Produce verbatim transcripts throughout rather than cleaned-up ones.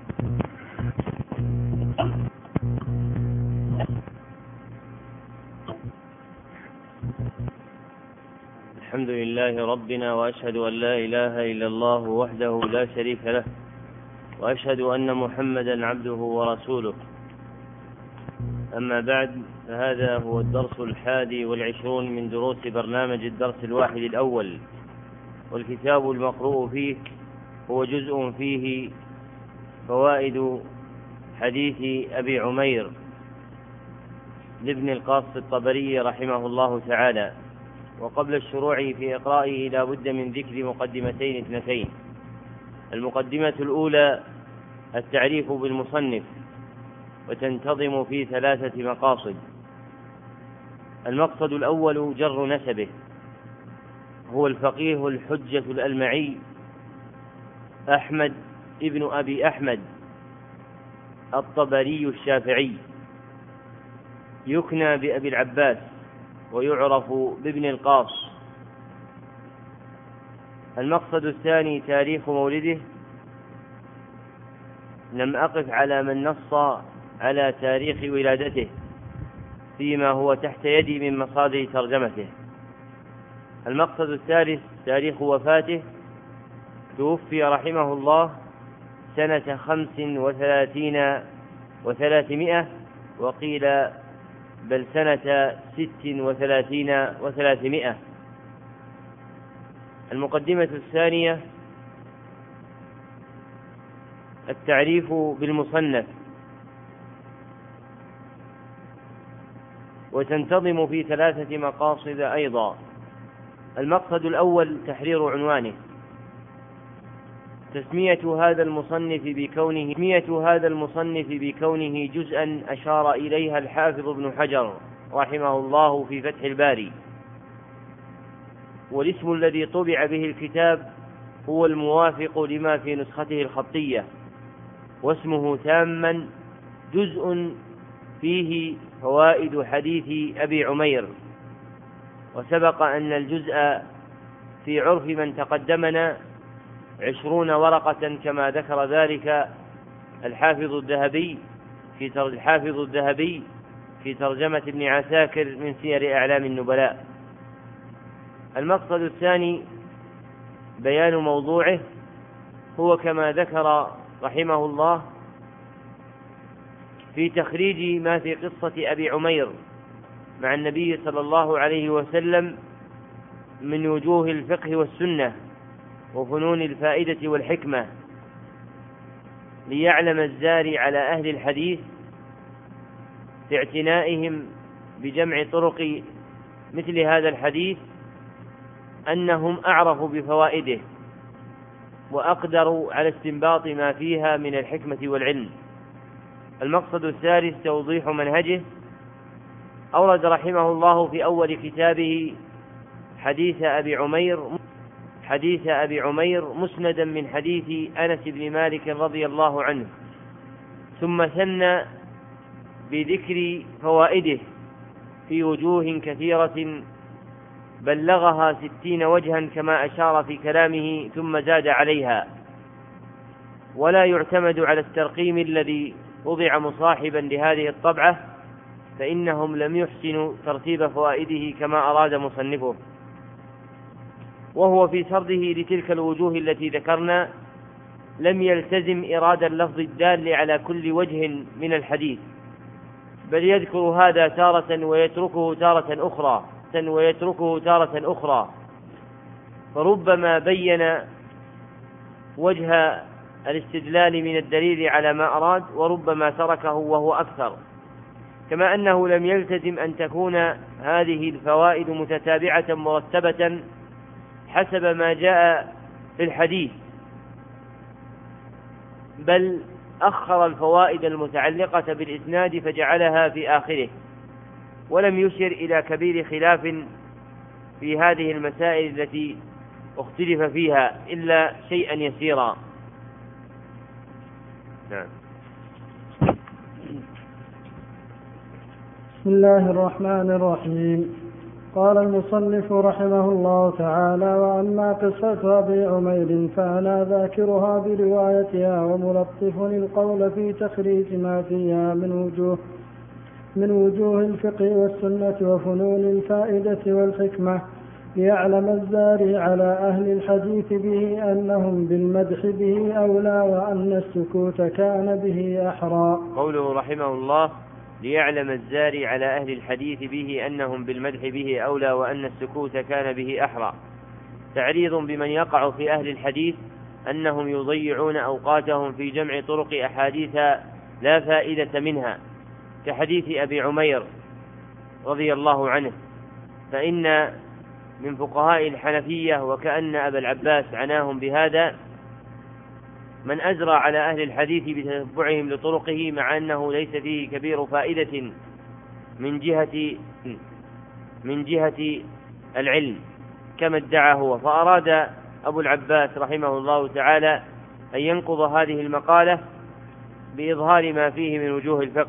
الحمد لله ربنا، وأشهد أن لا إله إلا الله وحده لا شريك له، وأشهد أن محمدا عبده ورسوله. أما بعد، فهذا هو الدرس الحادي والعشرون من دروس برنامج الدرس الواحد الأول، والكتاب المقروء فيه هو جزء فيه فوائد حديث أبي عمير لابن القاص الطبري رحمه الله تعالى. وقبل الشروع في إقرائه لا بد من ذكر مقدمتين اثنتين. المقدمة الأولى التعريف بالمصنف، وتنتظم في ثلاثة مقاصد. المقصد الأول جر نسبه، هو الفقيه الحجة الألمعي أحمد ابن أبي أحمد الطبري الشافعي، يكنى بأبي العباس ويعرف بابن القاص. المقصد الثاني تاريخ مولده. لم أقف على من نص على تاريخ ولادته فيما هو تحت يدي من مصادر ترجمته. المقصد الثالث تاريخ وفاته. توفي رحمه الله سنة خمس وثلاثين وثلاثمائة، وقيل بل سنة ست وثلاثين وثلاثمائة. المقدمة الثانية التعريف بالمصنف، وتنتظم في ثلاثة مقاصد أيضا. المقصد الأول تحرير عنوانه، تسمية هذا المصنف بكونه تسمية هذا المصنف بكونه جزءا أشار إليها الحافظ ابن حجر رحمه الله في فتح الباري. والاسم الذي طبع به الكتاب هو الموافق لما في نسخته الخطية، واسمه تاما جزء فيه فوائد حديث أبي عمير. وسبق أن الجزء في عرف من تقدمنا عشرون ورقة كما ذكر ذلك الحافظ الذهبي في الحافظ الذهبي في ترجمة ابن عساكر من سير أعلام النبلاء. المقصد الثاني بيان موضوعه، هو كما ذكر رحمه الله في تخريج ما في قصة أبي عمير مع النبي صلى الله عليه وسلم من وجوه الفقه والسنة وفنون الفائدة والحكمة، ليعلم الزاري على أهل الحديث في اعتنائهم بجمع طرق مثل هذا الحديث أنهم أعرفوا بفوائده وأقدروا على استنباط ما فيها من الحكمة والعلم. المقصد الثالث توضيح منهجه. أورد رحمه الله في أول كتابه حديث أبي عمير حديث أبي عمير مسندا من حديث أنس بن مالك رضي الله عنه، ثم ثنى بذكر فوائده في وجوه كثيرة بلغها ستين وجها كما أشار في كلامه، ثم زاد عليها. ولا يعتمد على الترقيم الذي وضع مصاحبا لهذه الطبعة، فإنهم لم يحسنوا ترتيب فوائده كما أراد مصنفه. وهو في سرده لتلك الوجوه التي ذكرنا لم يلتزم إرادة اللفظ الدال على كل وجه من الحديث، بل يذكر هذا تارة ويتركه تارة أخرى ويتركه تارة أخرى فربما بين وجه الاستدلال من الدليل على ما أراد، وربما تركه وهو أكثر. كما أنه لم يلتزم أن تكون هذه الفوائد متتابعة مرتبة حسب ما جاء في الحديث، بل أخر الفوائد المتعلقة بالإسناد فجعلها في آخره، ولم يشر إلى كبير خلاف في هذه المسائل التي اختلف فيها إلا شيئا يسيرا. نعم. بسم الله الرحمن الرحيم. قال المصنف رحمه الله تعالى: وأما قصة أبي عمير فأنا ذاكرها بروايتها وملطف القول في تخريج ما فيها من وجوه من وجوه الفقه والسنة وفنون الفائدة والحكمة، ليعلم الزاري على أهل الحديث به أنهم بالمدح به أولى وأن السكوت كان به أحرى. قوله رحمه الله: ليعلم الزاري على أهل الحديث به أنهم بالمدح به أولى وأن السكوت كان به أحرى، تعريض بمن يقع في أهل الحديث أنهم يضيعون أوقاتهم في جمع طرق أحاديث لا فائدة منها، كحديث أبي عمير رضي الله عنه، فإن من فقهاء الحنفية وكأن أبا العباس عناهم بهذا من أجرى على أهل الحديث بتتبعهم لطرقه مع أنه ليس فيه كبير فائدة من جهة من جهة العلم كما ادعى هو، فأراد أبو العباس رحمه الله تعالى أن ينقض هذه المقالة بإظهار ما فيه من وجوه الفقه.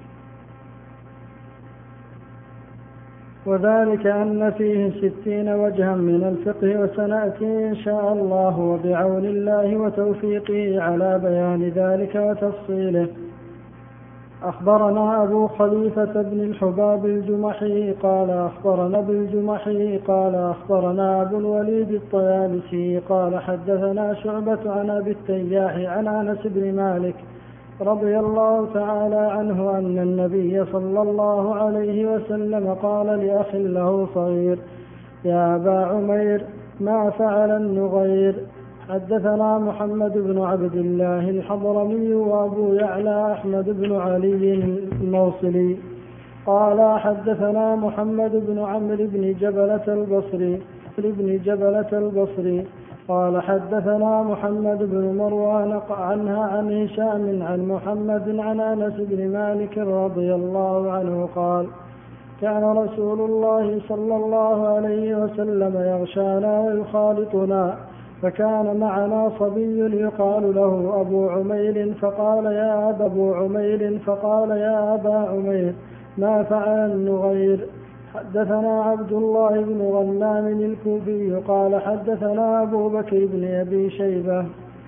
وذلك أن فيه ستين وجها من الفقه، وسنأتي إن شاء الله وبعون الله وتوفيقه على بيان ذلك وتفصيله. أخبرنا أبو خليفة بن الحباب الجمحي قال أخبرنا بالجمحي قال أخبرنا أبو الوليد الطيالسي قال حدثنا شعبة عن أبي التياح عن أنس بن مالك رضي الله تعالى عنه أن النبي صلى الله عليه وسلم قال لأخ له صغير: يا أبا عمير ما فعل النغير؟ حدثنا محمد بن عبد الله الحضرمي وأبو يعلى أحمد بن علي الموصلي قال حدثنا محمد بن عمرو بن جبلة البصري بن جبلة البصري قال حدثنا محمد بن مروان عنها عن هشام عن محمد عن أنس بن مالك رضي الله عنه قال: كان رسول الله صلى الله عليه وسلم يغشانا ويخالطنا، فكان معنا صبي يقال له أبو عمير فقال يا أبا عمير فقال يا أبا عمير ما فعل النغير؟ حدثنا عبد الله بن غنام الكوفي قال حدثنا أبو بكر بن أبي شيبة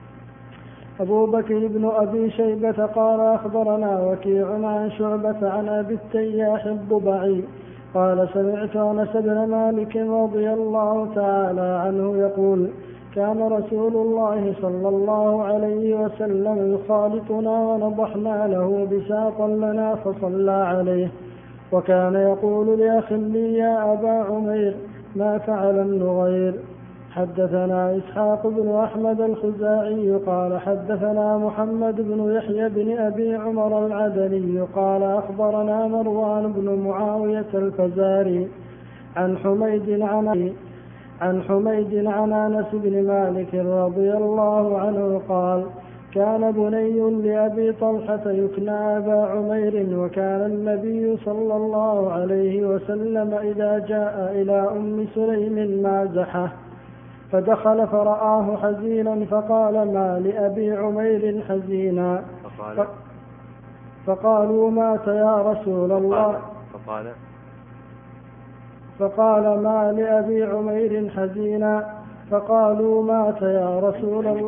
أبو بكر بن أبي شيبة قال أخبرنا وكيع عن شعبة عن أبي التياح الضبعي قال سمعت أنس بن مالك رضي الله تعالى عنه يقول: كان رسول الله صلى الله عليه وسلم يخالطنا ونضحنا له بساطا لنا فصلى عليه، وكان يقول لأخ لي يا أبا عمير ما فعل النغير؟ حدثنا إسحاق بن أحمد الخزاعي قال حدثنا محمد بن يحيى بن أبي عمر العدني قال أخبرنا مروان بن معاوية الفزاري عن حميد عن عن حميد عن أنس بن مالك رضي الله عنه قال: كان بني لأبي طلحة يكنى أبا عمير، وكان النبي صلى الله عليه وسلم إذا جاء إلى أم سليم مازحه، فدخل فرآه حزينا فقال: ما لأبي عمير حزينا؟ فقال فقالوا: مات يا رسول الله. فقال فقال: ما لأبي عمير حزينا؟ فقالوا: مات يا رسول الله.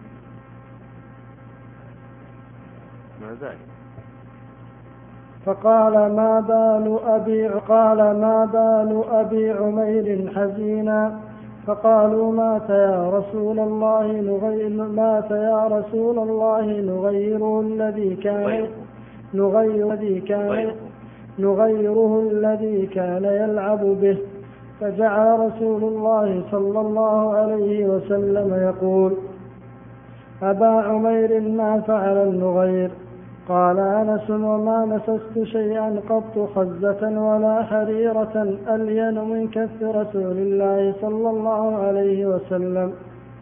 فقال: ما بال أبي قال ما بال أبي عمير حزينا؟ فقالوا: مات يا رسول الله نغير مات يا رسول الله نغيره الذي كان نغير الذي كان نغيره الذي كان يلعب به. فجعل رسول الله صلى الله عليه وسلم يقول: أبا عمير ما فعل النغير؟ قال أنس: وما مسست شيئا قط خزة ولا حريرة ألين من كف رسول الله صلى الله عليه وسلم.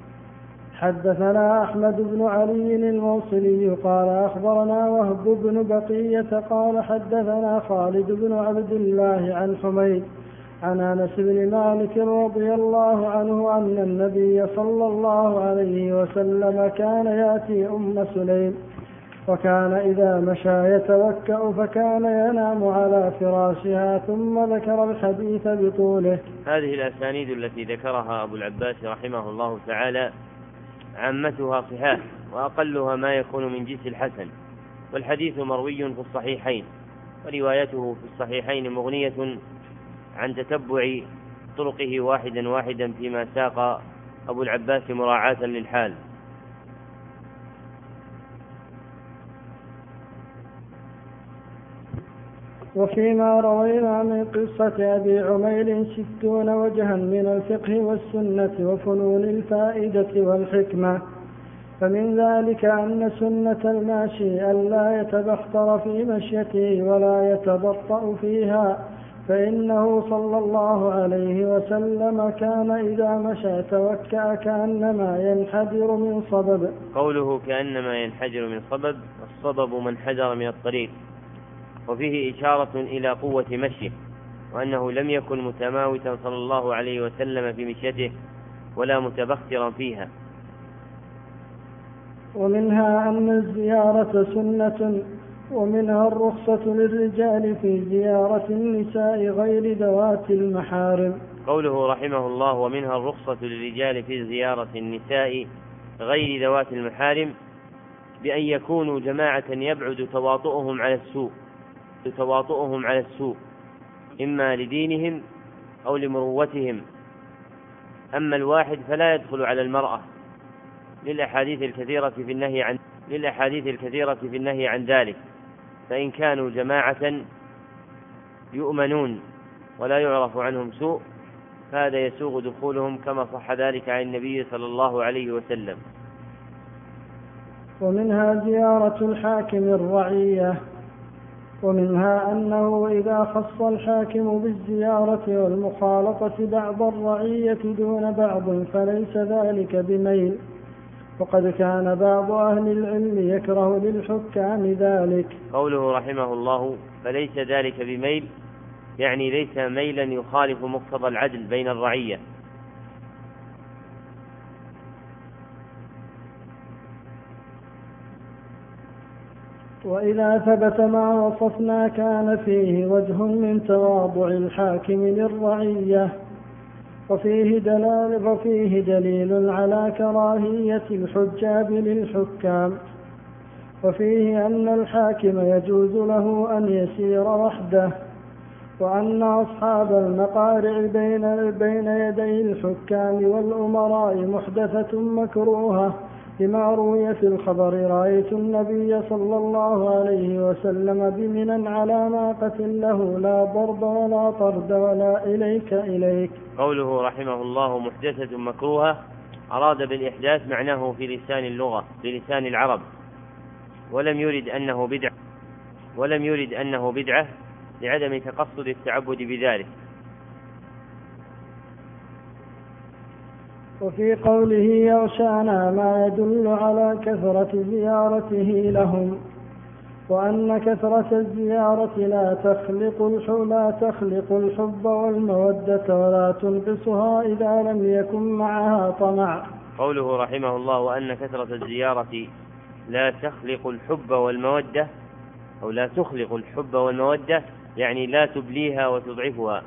حدثنا أحمد بن علي الموصلي قال أخبرنا وهب بن بقية قال حدثنا خالد بن عبد الله عن حميد عن أنس بن مالك رضي الله عنه أن النبي صلى الله عليه وسلم كان يأتي أم سليم وكان إذا مشى يتوكأ فكان ينام على فراشها، ثم ذكر الحديث بطوله. هذه الأسانيد التي ذكرها أبو العباس رحمه الله تعالى عامتها صحاح، وأقلها ما يكون من جنس الحسن، والحديث مروي في الصحيحين، وروايته في الصحيحين مغنية عن تتبع طرقه واحدا واحدا فيما ساق أبو العباس مراعاة للحال. وفيما روينا من قصة أبي عمير ستون وجها من الفقه والسنة وفنون الفائدة والحكمة، فمن ذلك أن سنة الماشي ألا يتبختر في مشيته ولا يتبطأ فيها، فإنه صلى الله عليه وسلم كان إذا مشى توكأ كأنما ينحدر من صبب. قوله كأنما ينحدر من صبب، الصبب من حدر من الطريق، وفيه إشارة إلى قوة مشيه، وأنه لم يكن متماوتا صلى الله عليه وسلم في مشيته ولا متبخترا فيها. ومنها أن الزيارة سنة، ومنها الرخصة للرجال في زيارة النساء غير ذوات المحارم. قوله رحمه الله ومنها الرخصة للرجال في زيارة النساء غير ذوات المحارم، بأن يكونوا جماعة يبعد تواطؤهم على السوء تواطؤهم على السوء إما لدينهم أو لمروتهم. أما الواحد فلا يدخل على المرأة للأحاديث الكثيرة في النهي عن للأحاديث الكثيرة في النهي عن ذلك، فإن كانوا جماعة يؤمنون ولا يعرف عنهم سوء فهذا يسوغ دخولهم، كما صح ذلك عن النبي صلى الله عليه وسلم. ومنها زيارة الحاكم الرعية، ومنها أنه إذا خص الحاكم بالزيارة والمخالطة بعض الرعية دون بعض فليس ذلك بميل، وقد كان بعض أهل العلم يكره للحكام ذلك. قوله رحمه الله فليس ذلك بميل، يعني ليس ميلا يخالف مقتضى العدل بين الرعية. وإذا ثبت ما وصفنا كان فيه وجه من تواضع الحاكم للرعية، وفيه دلال وفيه دليل على كراهية الحجاب للحكام، وفيه أن الحاكم يجوز له أن يسير وحده، وأن أصحاب المقارع بين بين يدي الحكام والأمراء محدثة مكروهة، لما روي في الخبر رأيت النبي صلى الله عليه وسلم بمنى على ناقة له لا ضرب ولا طرد ولا إليك إليك. قوله رحمه الله محدثة مكروهة أراد بالإحداث معناه في لسان اللغة بلسان العرب، ولم يرد أنه بدعة ولم يرد أنه بدعة لعدم تقصد التعبد بذلك. وفي قوله يغشانا ما يدل على كثرة زيارته لهم، وأن كثرة الزيارة لا تخلق لا تخلق الحب والمودة ولا تنقصها إذا لم يكن معها طمع. قوله رحمه الله وأن كثرة الزيارة لا تخلق الحب والمودة أو لا تخلق الحب والمودة، يعني لا تبليها وتضعفها.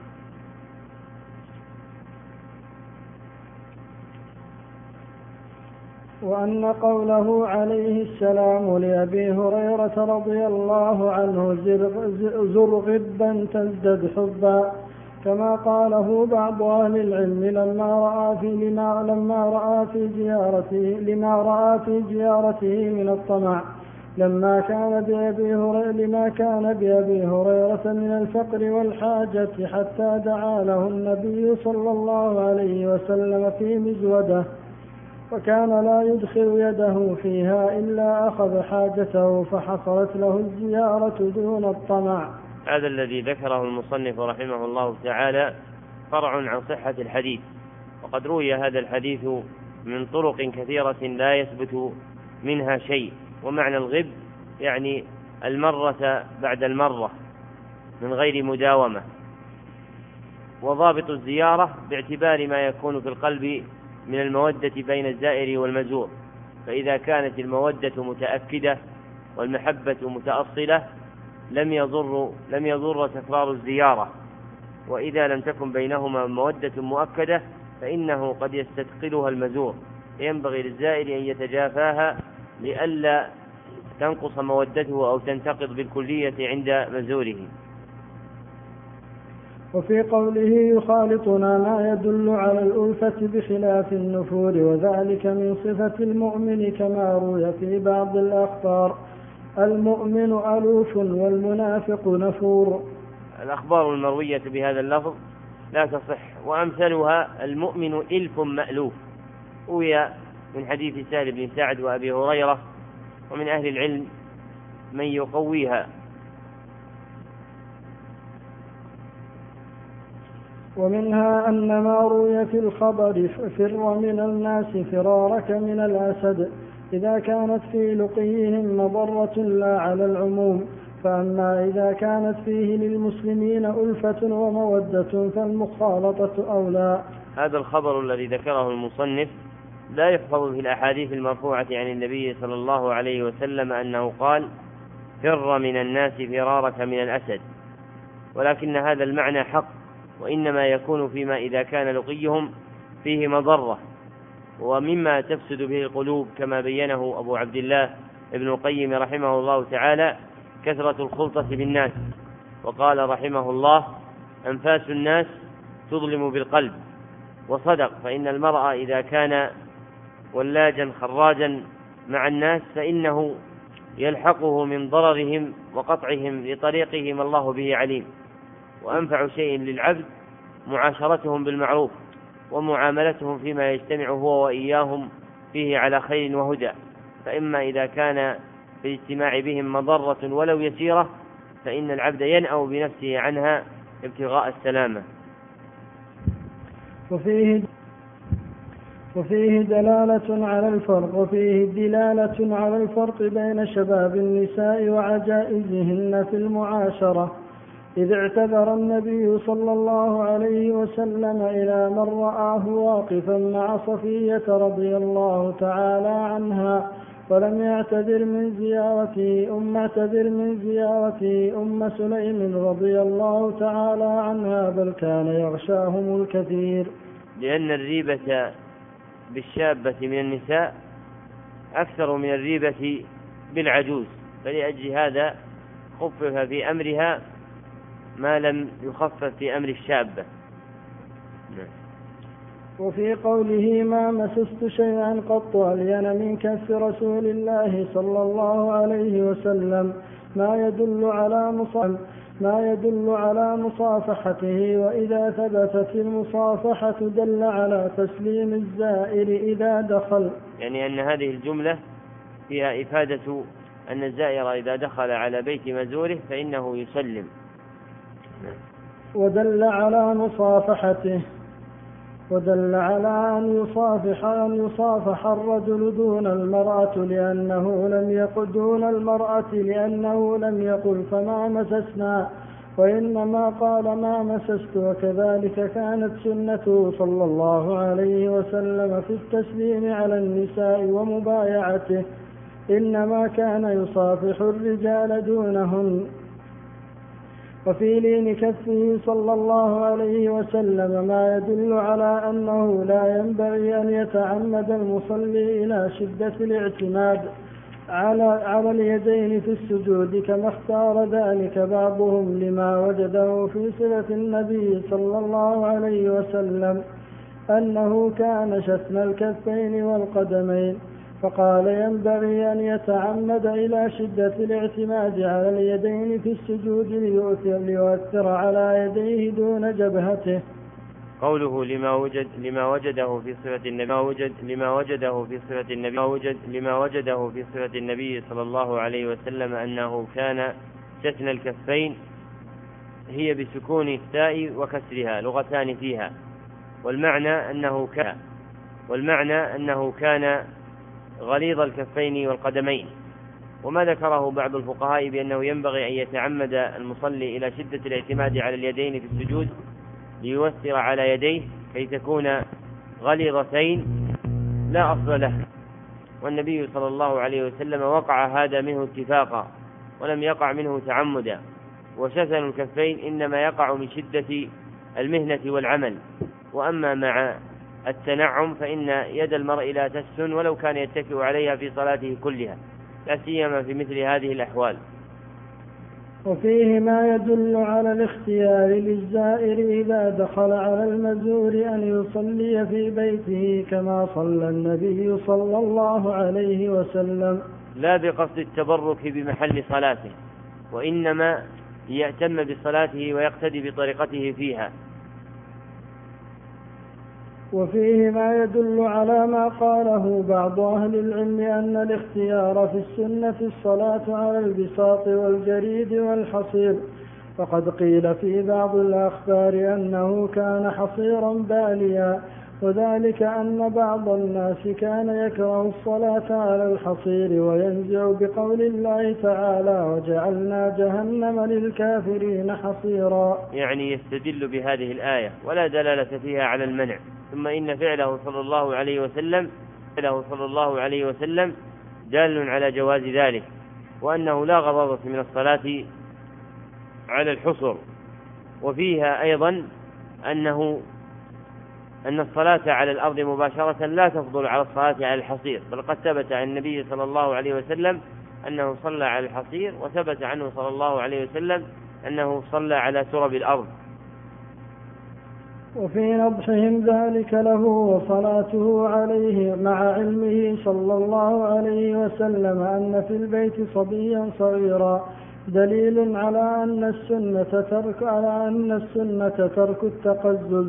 وأن قوله عليه السلام لأبي هريرة رضي الله عنه زر غبا تزدد حبا، كما قاله بعض أهل العلم لما رأى في لما لما رأى في زيارته لما رأى في زيارته من الطمع، لما كان بأبي هريرة لما كان بأبي هريرة من الفقر والحاجة، حتى دعا له النبي صلى الله عليه وسلم في مزوده، وكان لا يدخل يده فيها إلا أخذ حاجته، فحصلت له الزيارة دون الطمع. هذا الذي ذكره المصنف رحمه الله تعالى فرع عن صحة الحديث، وقد روي هذا الحديث من طرق كثيرة لا يثبت منها شيء. ومعنى الغب يعني المرة بعد المرة من غير مداومة. وضابط الزيارة باعتبار ما يكون في القلب من المودة بين الزائر والمزور، فإذا كانت المودة متأكدة والمحبة متأصلة لم يضر لم يضر تكرار الزيارة، وإذا لم تكن بينهما مودة مؤكدة فإنه قد يستثقلها المزور، ينبغي للزائر أن يتجافاها لئلا تنقص مودته أو تنتقض بالكلية عند مزوره. وفي قوله يخالطنا ما يدل على الألفة بخلاف النفور، وذلك من صفة المؤمن كما روي في بعض الأخبار: المؤمن ألوف والمنافق نفور. الأخبار المروية بهذا اللفظ لا تصح، وأمثلها المؤمن إلف مألوف، روي من حديث سهل بن سعد وأبي هريرة، ومن أهل العلم من يقويها. ومنها أن ما روي في الخبر فر من الناس فرارك من الأسد إذا كانت في لقيهم مضرة لا على العموم، فأما إذا كانت فيه للمسلمين ألفة ومودة فالمخالطة أولى. هذا الخبر الذي ذكره المصنف لا يحفظ في الأحاديث المرفوعة عن النبي صلى الله عليه وسلم أنه قال: فر من الناس فرارك من الأسد، ولكن هذا المعنى حق، وإنما يكون فيما إذا كان لقيهم فيه مضرة ومما تفسد به القلوب، كما بينه أبو عبد الله ابن القيم رحمه الله تعالى: كثرة الخلطة بالناس. وقال رحمه الله: أنفاس الناس تظلم بالقلب. وصدق، فإن المرء إذا كان ولاجا خراجا مع الناس فإنه يلحقه من ضررهم وقطعهم لطريقهم الله به عليم. وأنفع شيء للعبد معاشرتهم بالمعروف ومعاملتهم فيما يجتمع هو وإياهم فيه على خير وهدى، فإما إذا كان في الاجتماع بهم مضرة ولو يسيرة فإن العبد ينأو بنفسه عنها ابتغاء السلامة. وفيه وفيه دلالة على الفرق وفيه دلالة على الفرق بين شباب النساء وعجائزهن في المعاشرة، إذ اعتذر النبي صلى الله عليه وسلم إلى من رآه واقفا مع صفية رضي الله تعالى عنها، ولم يعتذر من زيارته أم اعتذر من زيارته أم سليم رضي الله تعالى عنها، بل كان يغشاهم الكثير. لأن الريبة بالشابة من النساء أكثر من الريبة بالعجوز، فلأجل هذا خفف في أمرها ما لم يخفف في أمر الشابة. وفي قوله ما مسست شيئا قط ألين من كف رسول الله صلى الله عليه وسلم ما يدل على مصافحته ما يدل على مصافحته، وإذا ثبتت المصافحة دل على تسليم الزائر إذا دخل. يعني أن هذه الجملة فيها إفادة أن الزائر إذا دخل على بيت مزوره فإنه يسلم. ودل على مصافحته ودل على أن يصافح أن يصافح الرجل دون المرأة لأنه لم يقل دون المرأة لأنه لم يقل فما مسسنا، وإنما قال ما مسست. وكذلك كانت سنته صلى الله عليه وسلم في التسليم على النساء ومبايعته، إنما كان يصافح الرجال دونهن. وفي لين كفه صلى الله عليه وسلم ما يدل على أنه لا ينبغي أن يتعمد المصلي إلى شدة الاعتماد على على اليدين في السجود، كما اختار ذلك بعضهم لما وجده في صفة النبي صلى الله عليه وسلم أنه كان شثن الكفين والقدمين، فقال ينبغي أن يتعمد إلى شدة الاعتماد على اليدين في السجود ليؤثر, ليؤثر على يديه دون جبهته. قوله لما وجد لما وجده في صفة النبي وجد لما وجده في صفة النبي وجد لما وجده في صفة النبي صلى الله عليه وسلم أنه كان شثن الكفين، هي بسكون التاء وكسرها، لغتان فيها، والمعنى أنه كان والمعنى أنه كان غليظ الكفين والقدمين. وما ذكره بعض الفقهاء بأنه ينبغي أن يتعمد المصلي إلى شدة الاعتماد على اليدين في السجود ليوثر على يديه كي تكون غليظتين لا أصل له، والنبي صلى الله عليه وسلم وقع هذا منه اتفاقا ولم يقع منه تعمدا. وشسن الكفين إنما يقع من شدة المهنة والعمل، وأما مع التنعم فإن يد المرء لا تسن ولو كان يتكئ عليها في صلاته كلها، لا سيما في مثل هذه الأحوال. وفيه ما يدل على الاختيار للزائر إذا دخل على المزور أن يصلي في بيته كما صلى النبي صلى الله عليه وسلم، لا بقصد التبرك بمحل صلاته، وإنما يأتم بصلاته ويقتدي بطريقته فيها. وفيه ما يدل على ما قاله بعض أهل العلم أن الاختيار في السنة الصلاة على البساط والجريد والحصير، فقد قيل في بعض الأخبار أنه كان حصيرا باليا، وذلك أن بعض الناس كان يكره الصلاة على الحصير وينزع بقول الله تعالى وجعلنا جهنم للكافرين حصيرا، يعني يستدل بهذه الآية ولا دلالة فيها على المنع. ثم إن فعله صلى الله عليه وسلم فعله صلى الله عليه وسلم دال على جواز ذلك، وأنه لا غضاضة من الصلاة على الحصر. وفيها أيضا أنه أن الصلاة على الأرض مباشرة لا تفضل على الصلاة على الحصير، بل قد ثبت عن النبي صلى الله عليه وسلم أنه صلى على الحصير، وثبت عنه صلى الله عليه وسلم أنه صلى على تراب الأرض. وفي نضحهم ذلك له وصلاته عليه مع علمه صلى الله عليه وسلم أن في البيت صبيا صغيرا دليل على أن السنة ترك على أن السنة ترك التقزز،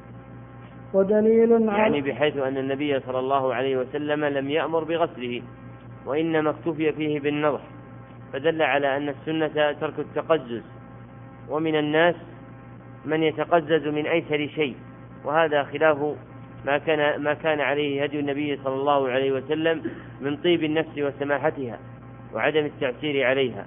ودليل على يعني بحيث أن النبي صلى الله عليه وسلم لم يأمر بغسله وإنما اكتفي فيه بالنضح، فدل على أن السنة ترك التقزز. ومن الناس من يتقزز من أيسر شيء، وهذا خلاف ما كان ما كان عليه هدي النبي صلى الله عليه وسلم من طيب النفس وسماحتها وعدم التعسير عليها.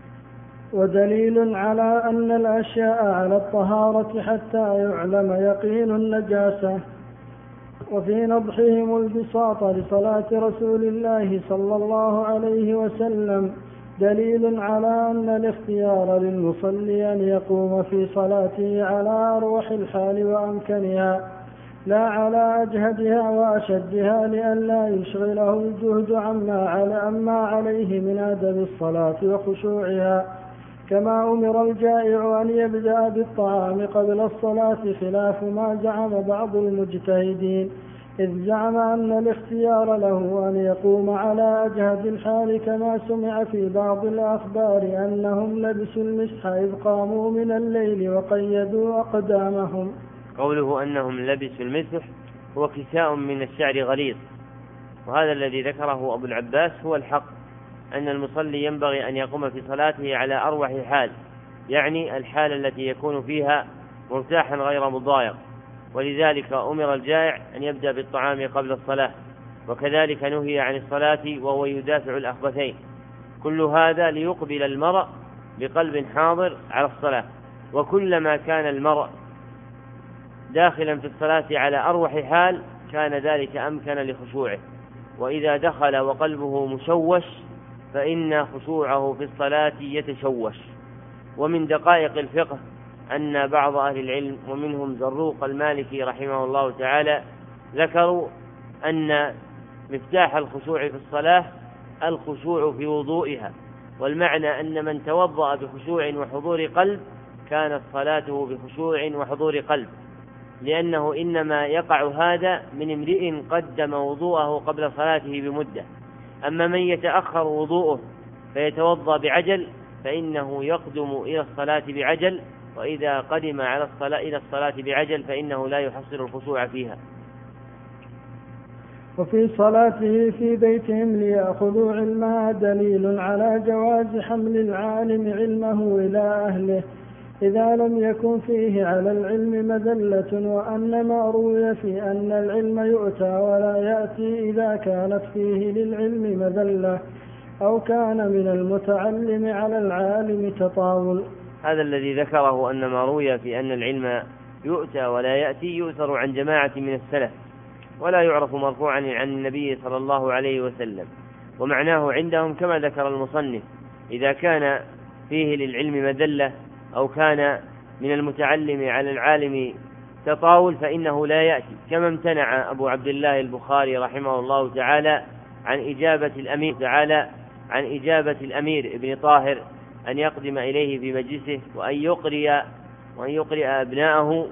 ودليل على أن الأشياء على الطهارة حتى يعلم يقين النجاسة. وفي نضحهم البساط لصلاة رسول الله صلى الله عليه وسلم دليل على أن الاختيار للمصلي أن يقوم في صلاته على أروح الحال وأمكنها لا على أجهدها وأشدها، لئلا يشغله الجهد عما عما عليه من أدب الصلاة وخشوعها، كما أمر الجائع أن يبدأ بالطعام قبل الصلاة خلاف ما زعم بعض المجتهدين، إذ زعم أن الاختيار له أن يقوم على أجهد الحال، كما سمع في بعض الأخبار أنهم لبسوا المسح إذ قاموا من الليل وقيدوا أقدامهم. قوله أنهم لبسوا المسح هو كساء من الشعر غليظ، وهذا الذي ذكره أبو العباس هو الحق، أن المصلي ينبغي أن يقوم في صلاته على أروح حال، يعني الحالة التي يكون فيها مرتاحا غير مضايق، ولذلك أمر الجائع أن يبدأ بالطعام قبل الصلاة، وكذلك نهي عن الصلاة وهو يدافع الأخبثين. كل هذا ليقبل المرء بقلب حاضر على الصلاة، وكلما كان المرء داخلا في الصلاة على أروح حال كان ذلك أمكن لخشوعه، وإذا دخل وقلبه مشوش فإن خشوعه في الصلاة يتشوش. ومن دقائق الفقه أن بعض أهل العلم ومنهم زروق المالكي رحمه الله تعالى ذكروا أن مفتاح الخشوع في الصلاة الخشوع في وضوئها، والمعنى أن من توضأ بخشوع وحضور قلب كانت صلاته بخشوع وحضور قلب، لأنه إنما يقع هذا من امرئ قدم وضوءه قبل صلاته بمدة. أما من يتأخر وضوءه فيتوضأ بعجل فإنه يقدم إلى الصلاة بعجل، وإذا قدم على الصلاة إلى الصلاة بعجل فإنه لا يحصل الخشوع فيها. وفي صلاته في بيتهم ليأخذوا علمها دليل على جواز حمل العالم علمه إلى أهله إذا لم يكن فيه على العلم مذلة، وأن ما روي في أن العلم يؤتى ولا يأتي إذا كانت فيه للعلم مذلة أو كان من المتعلم على العالم تطاول. هذا الذي ذكره أن ما روي في أن العلم يؤتى ولا يأتي يؤثر عن جماعة من السلف، ولا يعرف مرفوعا عن النبي صلى الله عليه وسلم. ومعناه عندهم كما ذكر المصنف: إذا كان فيه للعلم مذلة أو كان من المتعلم على العالم تطاول فإنه لا يأتي، كما امتنع أبو عبد الله البخاري رحمه الله تعالى عن إجابة الأمير تعالى عن إجابة الأمير ابن طاهر أن يقدم إليه في مجلسه وأن يقرئ وأن يقرئ أبناءه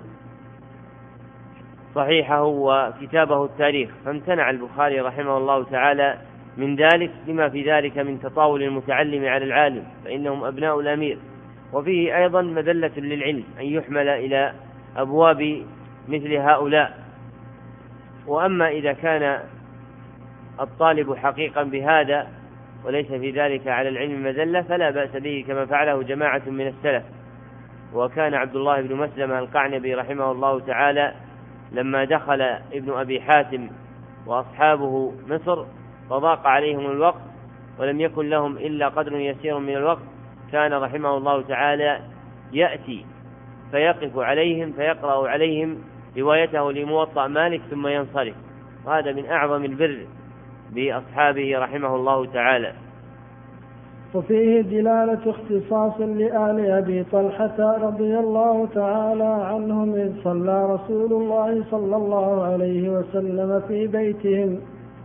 صحيحه وكتابه التاريخ، فامتنع البخاري رحمه الله تعالى من ذلك لما في ذلك من تطاول المتعلم على العالم، فإنهم أبناء الأمير. وفيه أيضا مذلة للعلم أن يحمل إلى أبواب مثل هؤلاء. وأما إذا كان الطالب حقيقا بهذا وليس في ذلك على العلم مذلة فلا بأس به، كما فعله جماعة من السلف. وكان عبد الله بن مسلمة القعنبي رحمه الله تعالى لما دخل ابن أبي حاتم وأصحابه مصر فضاق عليهم الوقت ولم يكن لهم إلا قدر يسير من الوقت، كان رحمه الله تعالى يأتي فيقف عليهم فيقرأ عليهم روايته لموطأ مالك ثم ينصرف، وهذا من أعظم البر بأصحابه رحمه الله تعالى. وفيه دلالة اختصاص لآل أبي طلحة رضي الله تعالى عنهم إذ صلى رسول الله صلى الله عليه وسلم في بيتهم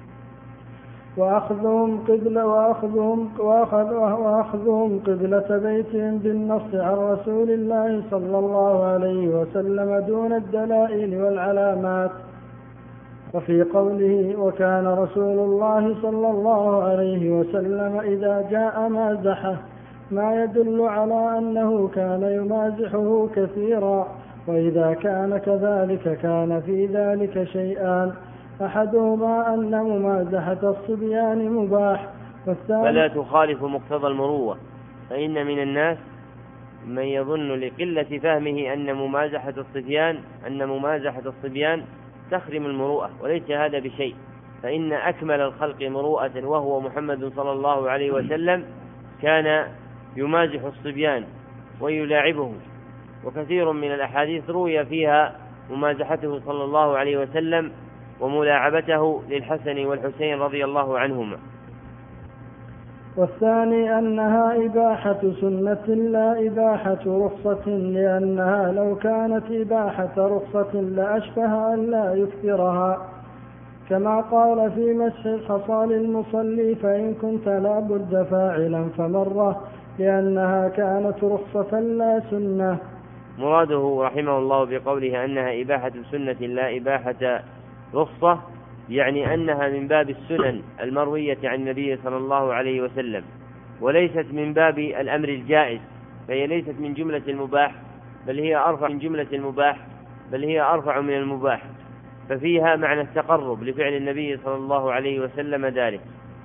وأخذهم قبلة وأخذهم, وأخذ وأخذهم قبلة بيتهم بالنص عن رسول الله صلى الله عليه وسلم دون الدلائل والعلامات. وفي قوله: وكان رسول الله صلى الله عليه وسلم إذا جاء مازحه، ما يدل على أنه كان يمازحه كثيرا، وإذا كان كذلك كان في ذلك شيئان: أحدهما أن ممازحة الصبيان مباح، والثاني فلا تخالف مقتضى المروة، فإن من الناس من يظن لقلة فهمه أن ممازحة الصبيان أن ممازحة الصبيان تخرم المروءة، وليس هذا بشيء، فإن أكمل الخلق مروءة وهو محمد صلى الله عليه وسلم كان يمازح الصبيان ويلاعبهم، وكثير من الأحاديث روي فيها ممازحته صلى الله عليه وسلم وملاعبته للحسن والحسين رضي الله عنهما. والثاني أنها إباحة سنة لا إباحة رخصة، لأنها لو كانت إباحة رخصة لأشبه أن لا يكثرها، كما قال في مسح الحصى للمصلي: فإن كنت لا بد فاعلا فمرة، لأنها كانت رخصة لا سنة. مراده رحمه الله بقوله أنها إباحة سنة لا إباحة رخصة، يعني أنها من باب السنن المروية عن النبي صلى الله عليه وسلم، وليست من باب الأمر الجائز، فهي ليست من جملة المباح بل هي أرفع من جملة المباح بل هي أرفع من المباح، ففيها معنى التقرب لفعل النبي صلى الله عليه وسلم ذلك.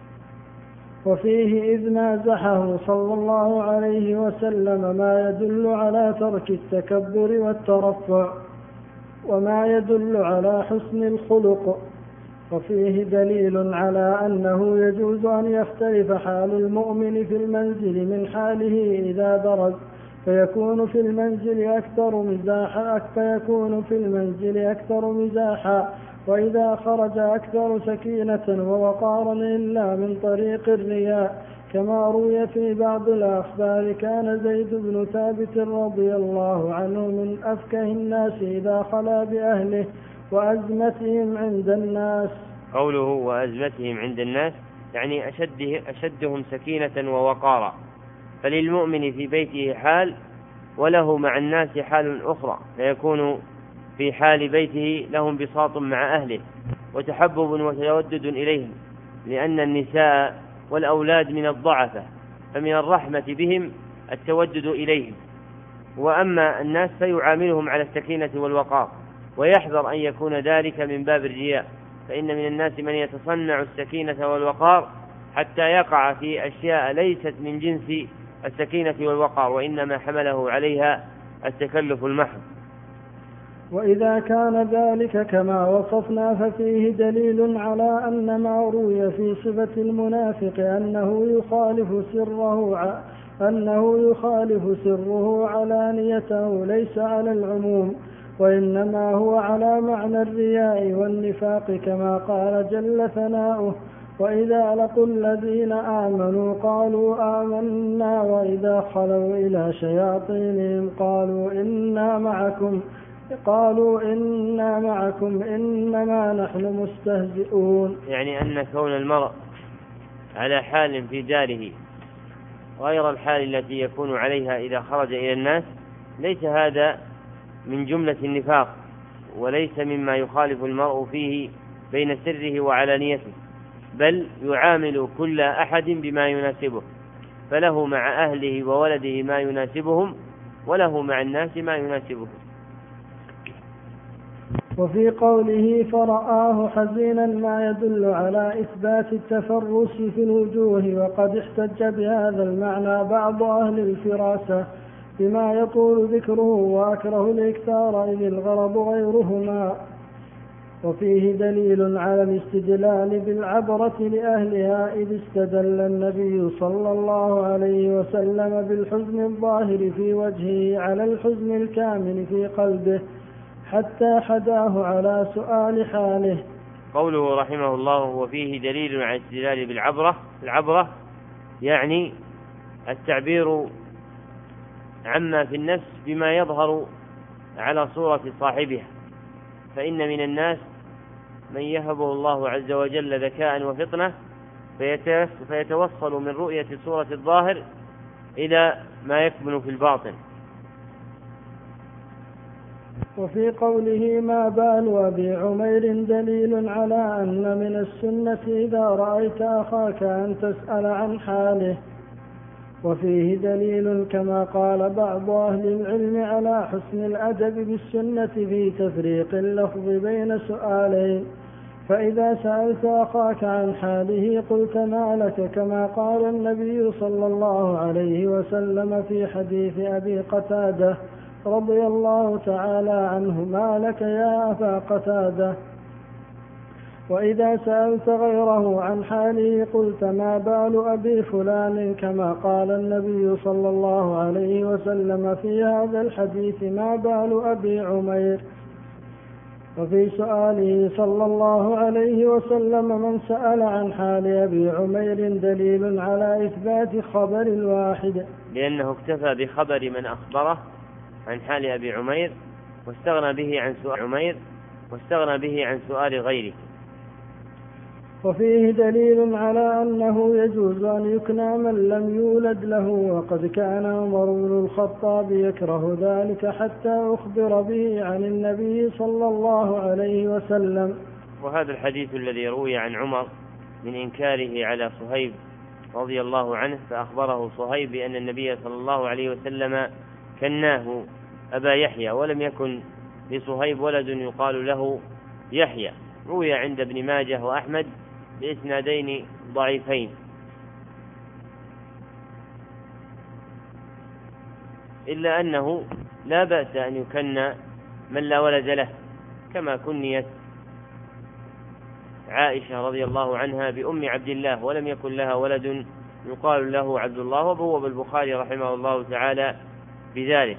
وفيه إذ مازحه صلى الله عليه وسلم ما يدل على ترك التكبر والترفع وما يدل على حسن الخلق. وفيه دليل على أنه يجوز أن يختلف حال المؤمن في المنزل من حاله إذا برز، فيكون في المنزل أكثر مزاحا فيكون في المنزل أكثر مزاحا وإذا خرج أكثر سكينة ووقارا، إلا من طريق الرياء، كما روي في بعض الأخبار: كان زيد بن ثابت رضي الله عنه من أفكه الناس إذا خلا بأهله وأزمتهم عند الناس. قوله وأزمتهم عند الناس يعني أشده أشدهم سكينة ووقارا، فللمؤمن في بيته حال وله مع الناس حال أخرى، فيكون في حال بيته لهم بساط مع أهله وتحبب وتودد إليهم، لأن النساء والأولاد من الضعفة، فمن الرحمة بهم التودد إليهم. وأما الناس فيعاملهم على السكينة والوقار، ويحذر أن يكون ذلك من باب الرياء، فإن من الناس من يتصنع السكينة والوقار حتى يقع في أشياء ليست من جنس السكينة والوقار، وإنما حمله عليها التكلف المحض. وإذا كان ذلك كما وصفنا ففيه دليل على أن ما روي في صفة المنافق أنه يخالف سره أنه يخالف سره علانيته ليس على العموم، وإنما هو على معنى الرياء والنفاق كما قال جل ثناؤه: وإذا لقوا الذين آمنوا قالوا آمنا وإذا خلوا إلى شياطينهم قالوا إنا معكم قالوا إنا معكم إنما نحن مستهزئون. يعني أن كون المرء على حال في داره غير الحال التي يكون عليها إذا خرج إلى الناس ليس هذا من جملة النفاق، وليس مما يخالف المرء فيه بين سره وعلانيته، بل يعامل كل أحد بما يناسبه، فله مع أهله وولده ما يناسبهم، وله مع الناس ما يناسبهم. وفي قوله فرآه حزينا ما يدل على إثبات التفرس في الوجوه، وقد احتج بهذا المعنى بعض أهل الفراسة بما يطول ذكره وأكره الإكثار إذ الغرض غيرهما. وفيه دليل على الاستدلال بالعبرة لأهلها، إذ استدل النبي صلى الله عليه وسلم بالحزن الظاهر في وجهه على الحزن الكامن في قلبه حتى حداه على سؤال حاله. قوله رحمه الله: وفيه دليل على الاستدلال بالعبرة. العبرة يعني التعبير عما في النفس بما يظهر على صورة صاحبها، فإن من الناس من يهبه الله عز وجل ذكاء وفطنة فيتوصل من رؤية صورة الظاهر إلى ما يكمن في الباطن. وفي قوله ما بال أبي عمير دليل على أن من السنة إذا رأيت أخاك أن تسأل عن حاله. وفيه دليل كما قال بعض أهل العلم على حسن الأدب بالسنة في تفريق اللفظ بين سؤالين، فإذا سألت أخاك عن حاله قلت ما لك، كما قال النبي صلى الله عليه وسلم في حديث أبي قتادة رضي الله تعالى عنه: ما لك يا أبا قتادة. وإذا سألت غيره عن حاله قلت ما بال أبي فلان، كما قال النبي صلى الله عليه وسلم في هذا الحديث: ما بال أبي عمير. وفي سؤاله صلى الله عليه وسلم من سأل عن حال أبي عمير دليل على إثبات خبر الواحد، لأنه اكتفى بخبر من أخبره عن حال أبي عمير واستغنى به عن سؤال عمير واستغنى به عن سؤال غيره. وفيه دليل على أنه يجوز أن يكنى من لم يولد له، وقد كان عمر بن الخطاب يكره ذلك حتى أخبر به عن النبي صلى الله عليه وسلم. وهذا الحديث الذي روي عن عمر من إنكاره على صهيب رضي الله عنه، فأخبره صهيب بأن النبي صلى الله عليه وسلم كناه أبا يحيى، ولم يكن لصهيب ولد يقال له يحيى. روي عند ابن ماجه وأحمد بإسنادين ضعيفين، إلا أنه لا بأس أن يكن من لا ولد له، كما كنيت عائشة رضي الله عنها بأم عبد الله ولم يكن لها ولد يقال له عبد الله، وبوب البخاري رحمه الله تعالى بذلك.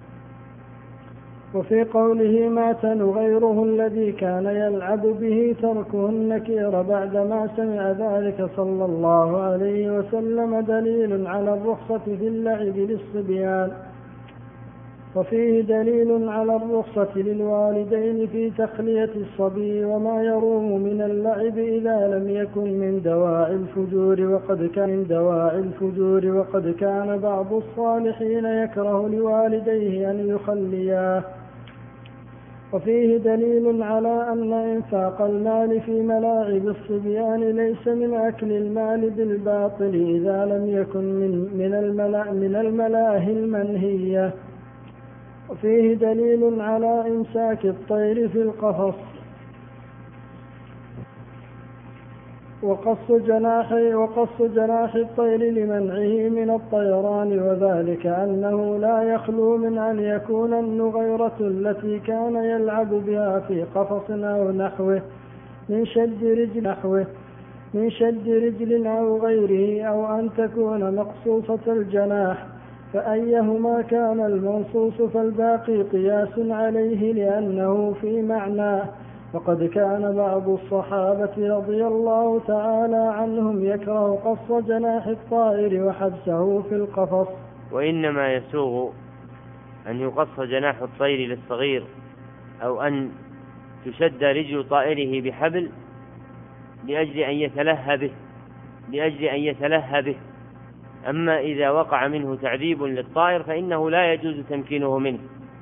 وفي قوله مات غيره الذي كان يلعب به تركه النكير بعدما سمع ذلك صلى الله عليه وسلم دليل على الرخصة في اللعب للصبيان. وفيه دليل على الرخصة للوالدين في تخلية الصبي وما يروم من اللعب إذا لم يكن من دواعي الفجور، وقد كان من دواعي الفجور وقد كان بعض الصالحين يكره لوالديه أن يخلياه. وفيه دليل على أن إنفاق المال في ملاعب الصبيان ليس من أكل المال بالباطل إذا لم يكن من من الملا من الملاهي المنهية. وفيه دليل على إمساك الطير في القفص وقص جناح وقص جناح الطير لمنعه من الطيران، وذلك أنه لا يخلو من أن يكون النغيرة التي كان يلعب بها في قفص أو نحوه من شد رجل نحوه من شد رجل أو غيره، أو أن تكون مقصوصة الجناح فأيهما كان المنصوص فالباقي قياس عليه لأنه في معناه. وقد كان بعض الصحابة رضي الله تعالى عنهم يكره قص جناح الطائر وحبسه في القفص. وإنما يسوغ أن يقص جناح الطير للصغير أو أن تشد رجل طائره بحبل لأجل أن يتلهى به لأجل أن يتلهى به أما إذا وقع منه تعذيب للطائر فإنه لا يجوز تمكينه منه.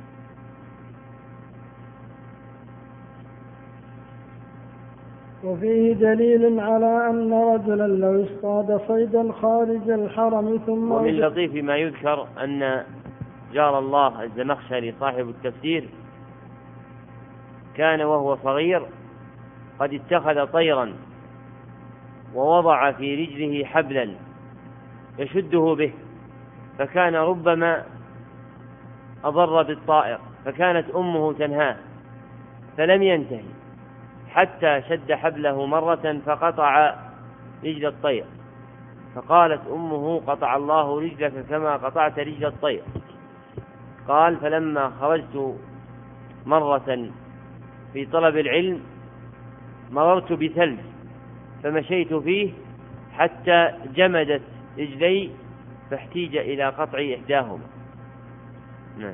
وفيه دليل على أن رجلا لو اصطاد صيدا خارج الحرم ثم ومن لطيف ما يذكر أن جار الله الزمخشري صاحب التفسير كان وهو صغير قد اتخذ طيرا ووضع في رجله حبلا يشده به فكان ربما أضر بالطائر فكانت أمه تنهاه فلم ينتهي حتى شد حبله مرة فقطع رجل الطير فقالت أمه قطع الله رجلك كما قطعت رجل الطير. قال فلما خرجت مرة في طلب العلم مررت بثلج فمشيت فيه حتى جمدت رجلي فاحتيج إلى قطع إحداهما. نعم.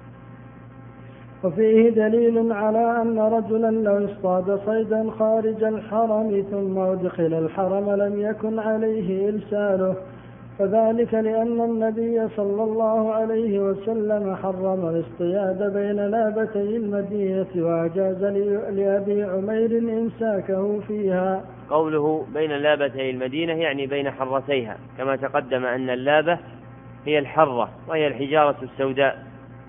وفيه دليل على أن رجلا لو اصطاد صيدا خارج الحرم ثم أدخل الحرم لم يكن عليه إرساله فذلك لأن النبي صلى الله عليه وسلم حرم الاصطياد بين لابتي المدينة وأجاز لأبي عمير إمساكه فيها. قوله بين لابتي المدينة يعني بين حرتيها كما تقدم أن اللابة هي الحرة وهي الحجارة السوداء.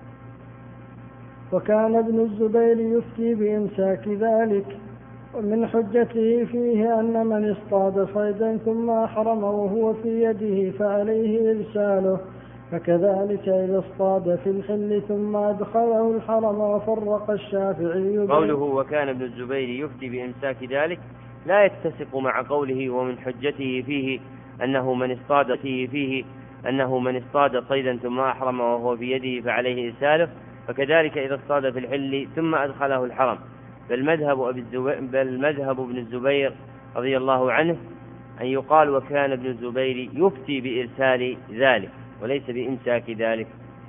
وكان ابن الزبير يفتي بإمساك ذلك ومن حجته فيه أن من اصطاد صيدا ثم أحرم وهو في يده فعليه إرساله فكذلك إذا اصطاد في الحل ثم أدخله الحرم وفرق الشافعي. قوله وكان ابن الزبير يفتي بإمساك ذلك لا يتسق مع قوله ومن حجته فيه أنه من اصطاد فيه, فيه أنه من اصطاد صيدا ثم أحرم وهو في يده فعليه إرساله فكذلك إذا اصطاد في الحل ثم أدخله الحرم. بل مذهب, أبي الزبير بل مذهب ابن الزبير رضي الله عنه أن يقال وكان ابن الزبير يفتي بإرسال ذلك وليس بإمساك ذلك.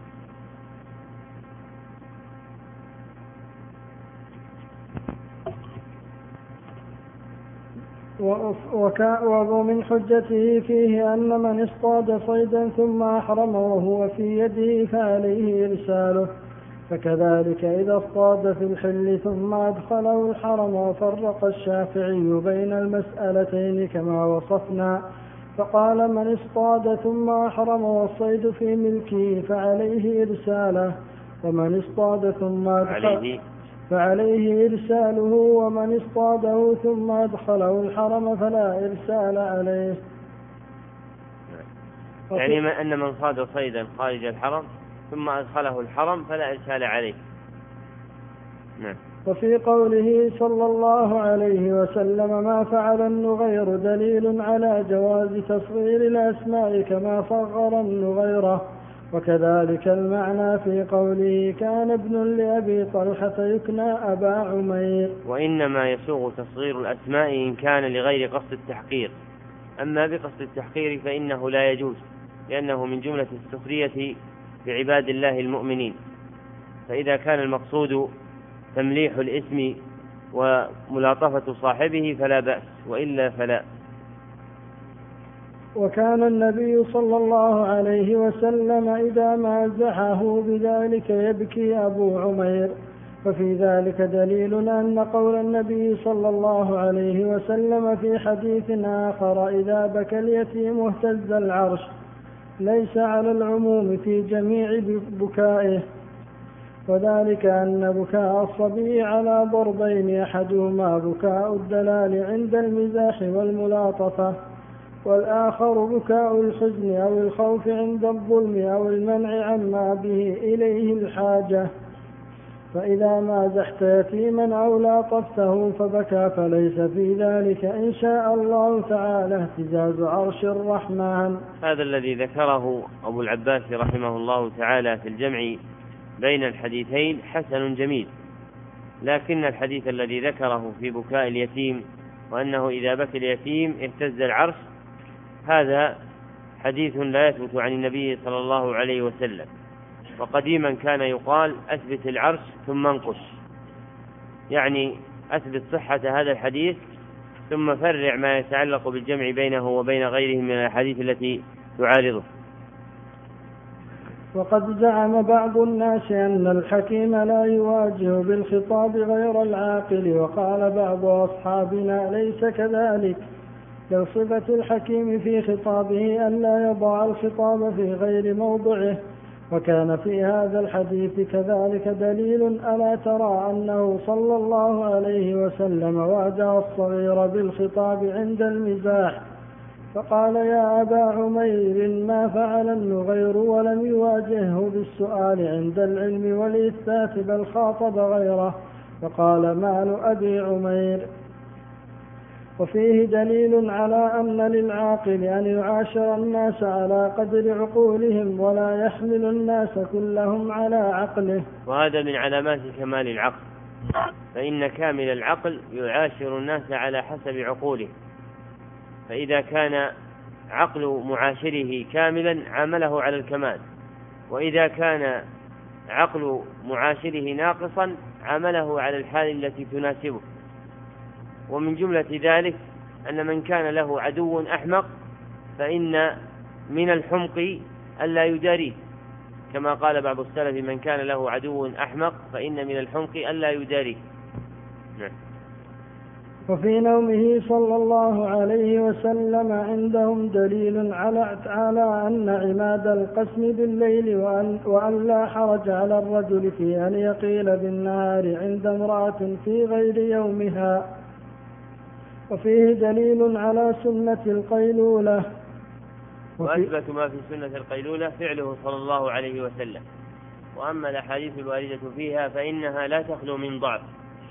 ومن حجته فيه أن من اصطاد صيدا ثم أحرم وهو في يده فعليه إرساله فكذلك إذا اصطاد في الحل ثم أدخله الحرم وفرق الشافعي بين المسألتين كما وصفنا فقال من اصطاد ثم أحرم والصيد في ملكه فعليه إرساله ومن اصطاد ثم أدخله فعليه إرساله ومن اصطاده ثم أدخله الحرم فلا إرسال عليه. يعني أن من صاد صيدا خارج الحرم ثم أدخله الحرم فلا إرسال عليه. نعم. وفي قوله صلى الله عليه وسلم ما فعل النغير دليل على جواز تصغير الأسماء كما صغر النغيرة وكذلك المعنى في قوله كان ابن لأبي طلحة يكنى أبا عمير. وإنما يسوغ تصغير الأسماء إن كان لغير قصد التحقير أما بقصد التحقير فإنه لا يجوز لأنه من جملة السخرية بعباد الله المؤمنين فإذا كان المقصود تمليح الاسم وملاطفة صاحبه فلا بأس وإلا فلا. وكان النبي صلى الله عليه وسلم إذا مازحه بذلك يبكي أبو عمير ففي ذلك دليل أن قول النبي صلى الله عليه وسلم في حديث آخر إذا بكى اليتيم اهتز العرش ليس على العموم في جميع بكائه وذلك أن بكاء الصبي على ضربين أحدهما بكاء الدلال عند المزاح والملاطفة والآخر بكاء الحزن أو الخوف عند الظلم أو المنع عما به إليه الحاجة فإذا مازحت يتيما أو لاطفته فبكى فليس في ذلك إن شاء الله تعالى اهتزاز عرش الرحمن. هذا الذي ذكره أبو العباس رحمه الله تعالى في الجمع بين الحديثين حسن جميل، لكن الحديث الذي ذكره في بكاء اليتيم وأنه إذا بكى اليتيم اهتز العرش، هذا حديث لا يثبت عن النبي صلى الله عليه وسلم. وقديما كان يقال أثبت العرش ثم انقش، يعني أثبت صحة هذا الحديث ثم فرع ما يتعلق بالجمع بينه وبين غيره من الحديث التي تعارضه. وقد زعم بعض الناس أن الحكيم لا يواجه بالخطاب غير العاقل، وقال بعض أصحابنا ليس كذلك، بل صفة الحكيم في خطابه أن لا يضع الخطاب في غير موضعه. وكان في هذا الحديث كذلك دليل ألا ترى أنه صلى الله عليه وسلم واجه الصغير بالخطاب عند المزاح فقال يا أبا عمير ما فعل النغير، ولم يواجهه بالسؤال عند العلم والإثبات بل خاطب غيره فقال مال أبي عمير. وفيه دليل على أن للعاقل أن يعاشر الناس على قدر عقولهم ولا يحمل الناس كلهم على عقله، وهذا من علامات كمال العقل، فإن كامل العقل يعاشر الناس على حسب عقوله، فإذا كان عقل معاشره كاملا عامله على الكمال، وإذا كان عقل معاشره ناقصا عامله على الحال التي تناسبه. ومن جملة ذلك أن من كان له عدو أحمق فإن من الحمق ألا يداريه، كما قال بعض السلف من كان له عدو أحمق فإن من الحمق ألا يداريه. نعم. وفي نومه صلى الله عليه وسلم عندهم دليل على على أن عماد القسم بالليل وأن, وأن لا حرج على الرجل في أن يقيل بالنهار عند امرأة في غير يومها. وفيه دليل على سنة القيلولة، وأثبت ما في سنة القيلولة فعله صلى الله عليه وسلم. وأما الأحاديث الواردة فيها فإنها لا تخلو من ضعف.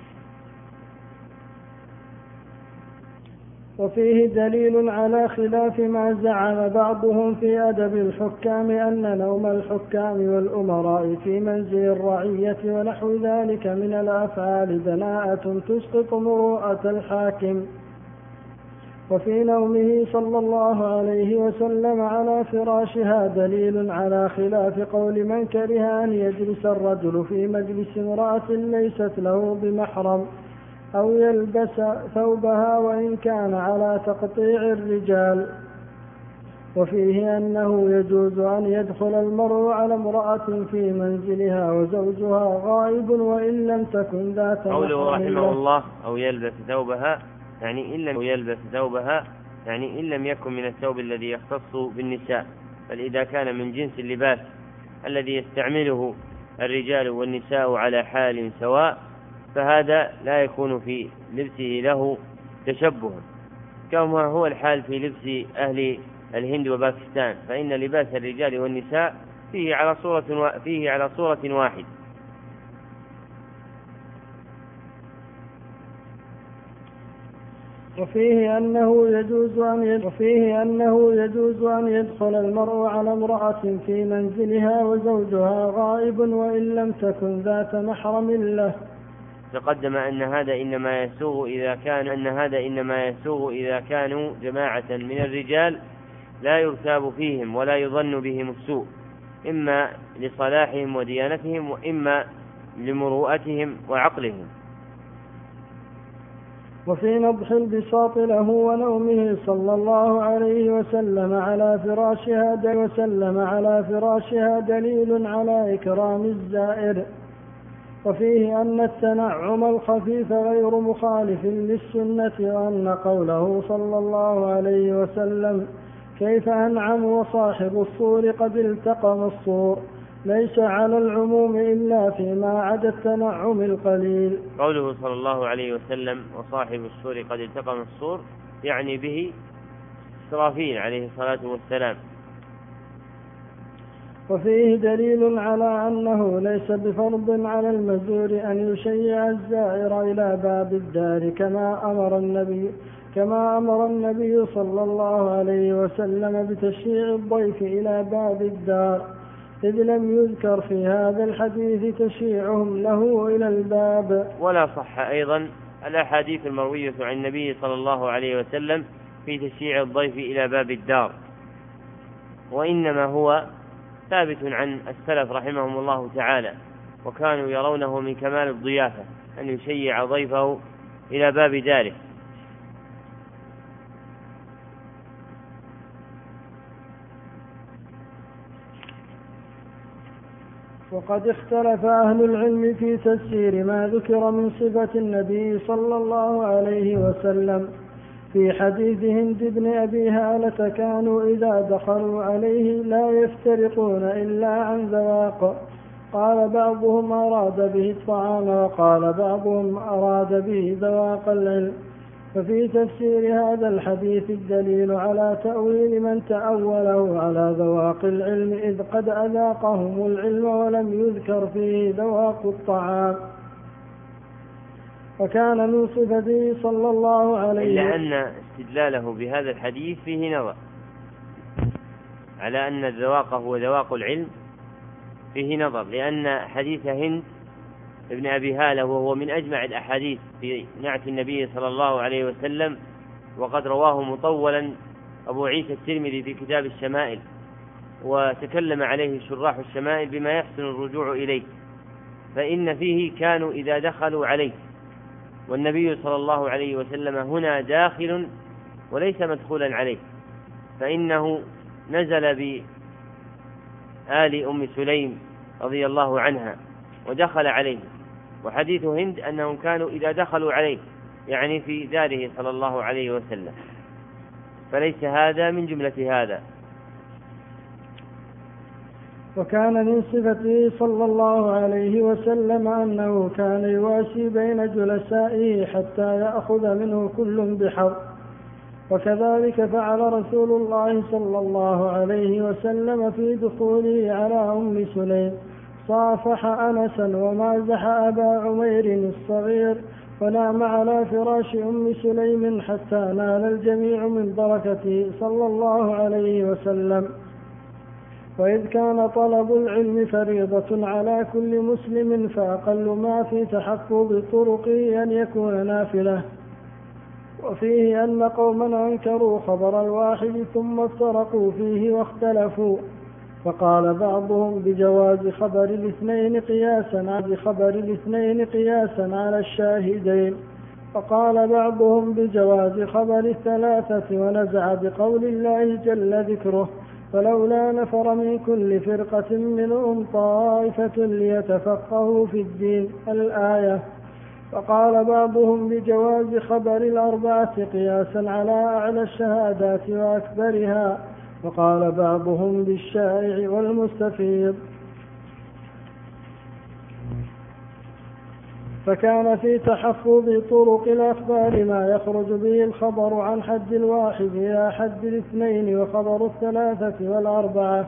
وفيه دليل على خلاف ما زعم بعضهم في أدب الحكام أن نوم الحكام والأمراء في منزل الرعية ونحو ذلك من الأفعال دناءة تسقط مروءة الحاكم. وفي نومه صلى الله عليه وسلم على فراشها دليل على خلاف قول من كره أن يجلس الرجل في مجلس امرأة ليست له بمحرم أو يلبس ثوبها وإن كان على تقطيع الرجال. وفيه أنه يجوز أن يدخل المرء على امرأة في منزلها وزوجها غائب وإن لم تكن ذات محرم. قوله رحمه الله أو يلبس ثوبها يعني إن لم يلبس ثوبها يعني إن لم يكن من الثوب الذي يختص بالنساء، بل إذا كان من جنس اللباس الذي يستعمله الرجال والنساء على حال سواء فهذا لا يكون في لبسه له تشبه، كما هو الحال في لبس أهل الهند وباكستان، فإن لباس الرجال والنساء فيه على صورة فيه على صورة واحد. وفيه أنه يجوز أن وفيه أنه يجوز أن يدخل المرء على امرأة في منزلها وزوجها غائب وإن لم تكن ذات محرم له. تقدم أن هذا إنما يسوغ إذا كان أن هذا إنما يسوغ إذا كانوا جماعة من الرجال لا يرتاب فيهم ولا يظن بهم السوء، إما لصلاحهم وديانتهم وإما لمروءتهم وعقلهم. وفي نضح البساط له ونومه صلى الله عليه وسلم على فراشها وسلم على فراشها دليل على إكرام الزائر. وفيه أن التنعم الخفيف غير مخالف للسنة، وأن قوله صلى الله عليه وسلم كيف أنعم وصاحب الصور قد التقم الصور ليس على العموم إلا فيما عدا التنعم القليل. قوله صلى الله عليه وسلم وصاحب الصور قد التقم الصور يعني به إسرافيل عليه الصلاة والسلام. وفيه دليل على أنه ليس بفرض على المزور أن يشيع الزائر إلى باب الدار كما أمر النبي كما أمر النبي صلى الله عليه وسلم بتشييع الضيف إلى باب الدار، إذ لم يذكر في هذا الحديث تشييعهم له إلى الباب. ولا صح أيضا الأحاديث المروية عن النبي صلى الله عليه وسلم في تشييع الضيف إلى باب الدار، وإنما هو ثابت عن السلف رحمهم الله تعالى، وكانوا يرونه من كمال الضيافة أن يشيع ضيفه إلى باب داره. وقد اختلف أهل العلم في تفسير ما ذكر من صفة النبي صلى الله عليه وسلم في حديث هند بن أبي هالة: كانوا إذا دخلوا عليه لا يفترقون إلا عن ذواق. قال بعضهم أراد به الطعام، وقال بعضهم أراد به ذواق العلم. ففي تفسير هذا الحديث الدليل على تأويل من تأوله على ذواق العلم، إذ قد أذاقهم العلم ولم يذكر فيه ذواق الطعام. وكان من صفته صلى الله عليه إلا أن استدلاله بهذا الحديث فيه نظر على أن الذواق هو ذواق العلم، فيه نظر، لأن حديث هند ابن أبي هالة وهو من أجمع الأحاديث في نعت النبي صلى الله عليه وسلم، وقد رواه مطولا أبو عيسى الترمذي في كتاب الشمائل، وتكلم عليه شراح الشمائل بما يحسن الرجوع إليه، فإن فيه كانوا إذا دخلوا عليه، والنبي صلى الله عليه وسلم هنا داخل وليس مدخولا عليه، فإنه نزل بآل أم سليم رضي الله عنها ودخل عليه. وحديث هند أنهم كانوا إذا دخلوا عليه يعني في داره صلى الله عليه وسلم، فليس هذا من جملة هذا. وكان من صفته صلى الله عليه وسلم أنه كان يواسي بين جلسائه حتى يأخذ منه كل بحظ، وكذلك فعل رسول الله صلى الله عليه وسلم في دخوله على أم سليم، صافح أنسا ومازح أبا عمير الصغير، ونام على فراش أم سليم حتى نال الجميع من بركته صلى الله عليه وسلم. وإذ كان طلب العلم فريضة على كل مسلم، فأقل ما في تحفظ طرقه أن يكون نافلة. وفيه أن قوما أنكروا خبر الواحد ثم افترقوا فيه واختلفوا، فقال بعضهم بجواز خبر الاثنين قياسا على خبر الاثنين قياسا على الشاهدين، فقال بعضهم بجواز خبر الثلاثة، ونزع بقول الله جل ذكره: فلولا نفر من كل فرقة منهم طائفة ليتفقهوا في الدين، الآية. فقال بعضهم بجواز خبر الأربعة قياسا على أعلى الشهادات وأكبرها، وقال بعضهم بالشائع والمستفيض. فكان في تحفظ طرق الأخبار ما يخرج به الخبر عن حد الواحد إلى حد الاثنين، وخبر الثلاثة والأربعة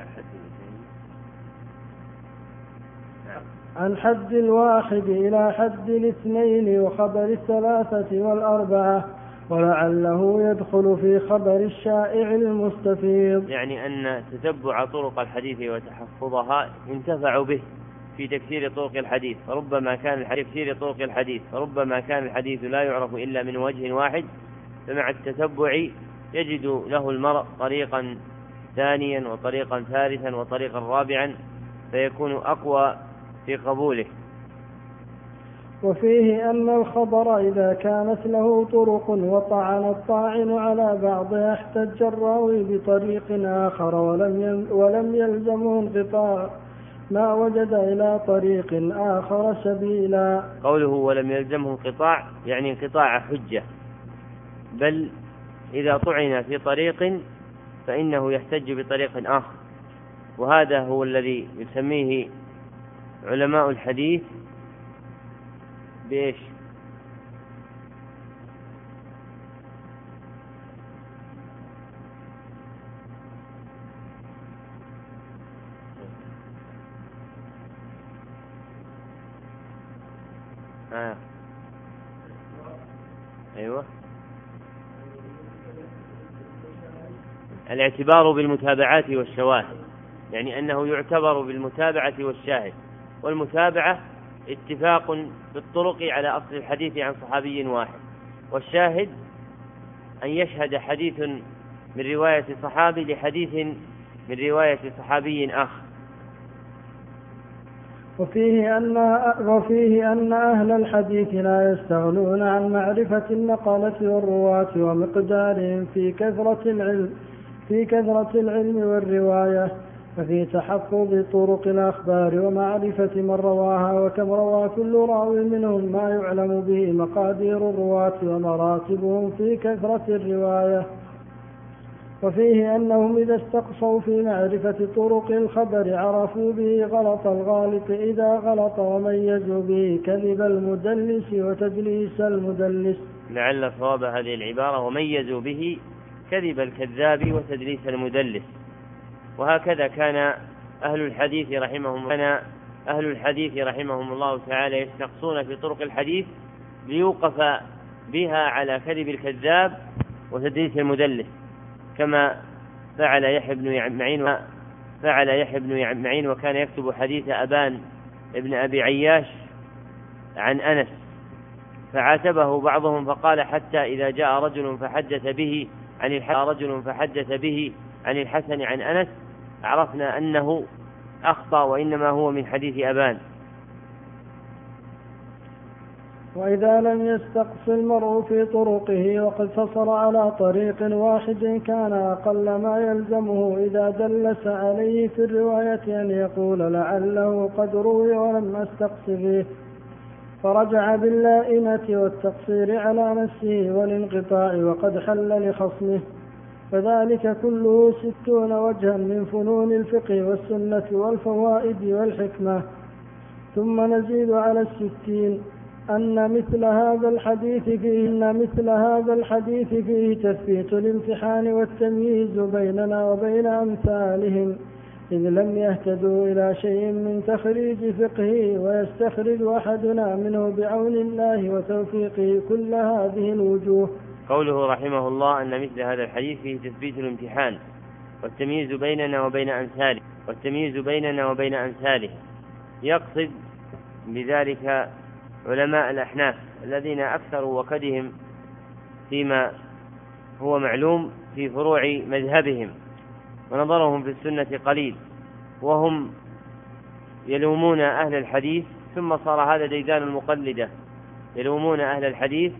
عن حد الواحد إلى حد الاثنين، وخبر الثلاثة والأربعة، ولعله يدخل في خبر الشائع المستفيض. يعني أن تتبع طرق الحديث وتحفظها ينتفع به في تكثير طرق الحديث، فربما كان الحديث تكثير طرق الحديث فربما كان الحديث لا يعرف إلا من وجه واحد، فمع التتبع يجد له المرء طريقا ثانيا وطريقا ثالثا وطريقا رابعا، فيكون أقوى في قبوله. وفيه أن الخبر إذا كانت له طرق وطعن الطاعن على بعضها احتج الراوي بطريق آخر ولم يلزمه انقطاع ما وجد إلى طريق آخر سبيلا. قوله ولم يلزمه انقطاع يعني انقطاع حجة، بل إذا طعن في طريق فإنه يحتج بطريق آخر، وهذا هو الذي يسميه علماء الحديث بإيش؟ آه. أيوة. الاعتبار بالمتابعات والشواهد، يعني أنه يعتبر بالمتابعة والشاهد، والمتابعة اتفاق بالطرق على أصل الحديث عن صحابي واحد، والشاهد أن يشهد حديث من رواية صحابي لحديث من رواية صحابي آخر. وفيه أن, وفيه أن أهل الحديث لا يستغنون عن معرفة النقلة والرواة ومقدارهم في كثرة العلم في كثرة العلم والرواية، ففي تحفظ طرق الأخبار ومعرفة من رواها وكم روى كل راوي منهم ما يعلم به مقادير الرواة ومراتبهم في كثرة الرواية. وفيه أنهم إذا استقصوا في معرفة طرق الخبر عرفوا به غلط الغالط إذا غلط، وميزوا به كذب المدلس وتدليس المدلس. لعل صواب هذه العبارة وميزوا به كذب الكذاب وتدليس المدلس. وهكذا كان أهل الحديث رحمهم كان أهل الحديث رحمهم الله تعالى يستقصون في طرق الحديث ليوقف بها على كذب الكذاب وتدليس المدلس، كما فعل يحيى بن معين فعل يحيى بن معين وكان يكتب حديث أبان ابن أبي عياش عن أنس، فعاتبه بعضهم فقال: حتى إذا جاء رجل فحدث به عن الحسن رجل فحدث به عن الحسن عن أنس عرفنا أنه أخطأ وإنما هو من حديث أبان. وإذا لم يستقص المرء في طرقه واقتصر على طريق واحد كان أقل ما يلزمه إذا دلس عليه في الرواية أن يقول لعله قد روي ولم أستقص فيه، فرجع باللائمة والتقصير على نفسه والانقطاع وقد حل لخصمه، فذلك كله ستون وجها من فنون الفقه والسنة والفوائد والحكمة. ثم نزيد على الستين أن مثل هذا الحديث فيه أن مثل هذا الحديث فيه تثبيت الامتحان والتمييز بيننا وبين أمثالهم، إذ لم يهتدوا إلى شيء من تخريج فقهه، ويستخرج أحدنا منه بعون الله وتوفيقه كل هذه الوجوه. قوله رحمه الله أن مثل هذا الحديث فيه تثبيت الامتحان والتمييز بيننا وبين أمثاله والتمييز بيننا وبين أمثاله، يقصد بذلك علماء الأحناف الذين أكثروا وكدهم فيما هو معلوم في فروع مذهبهم، ونظرهم في السنة قليل، وهم يلومون أهل الحديث، ثم صار هذا ديدان المقلدة يلومون أهل الحديث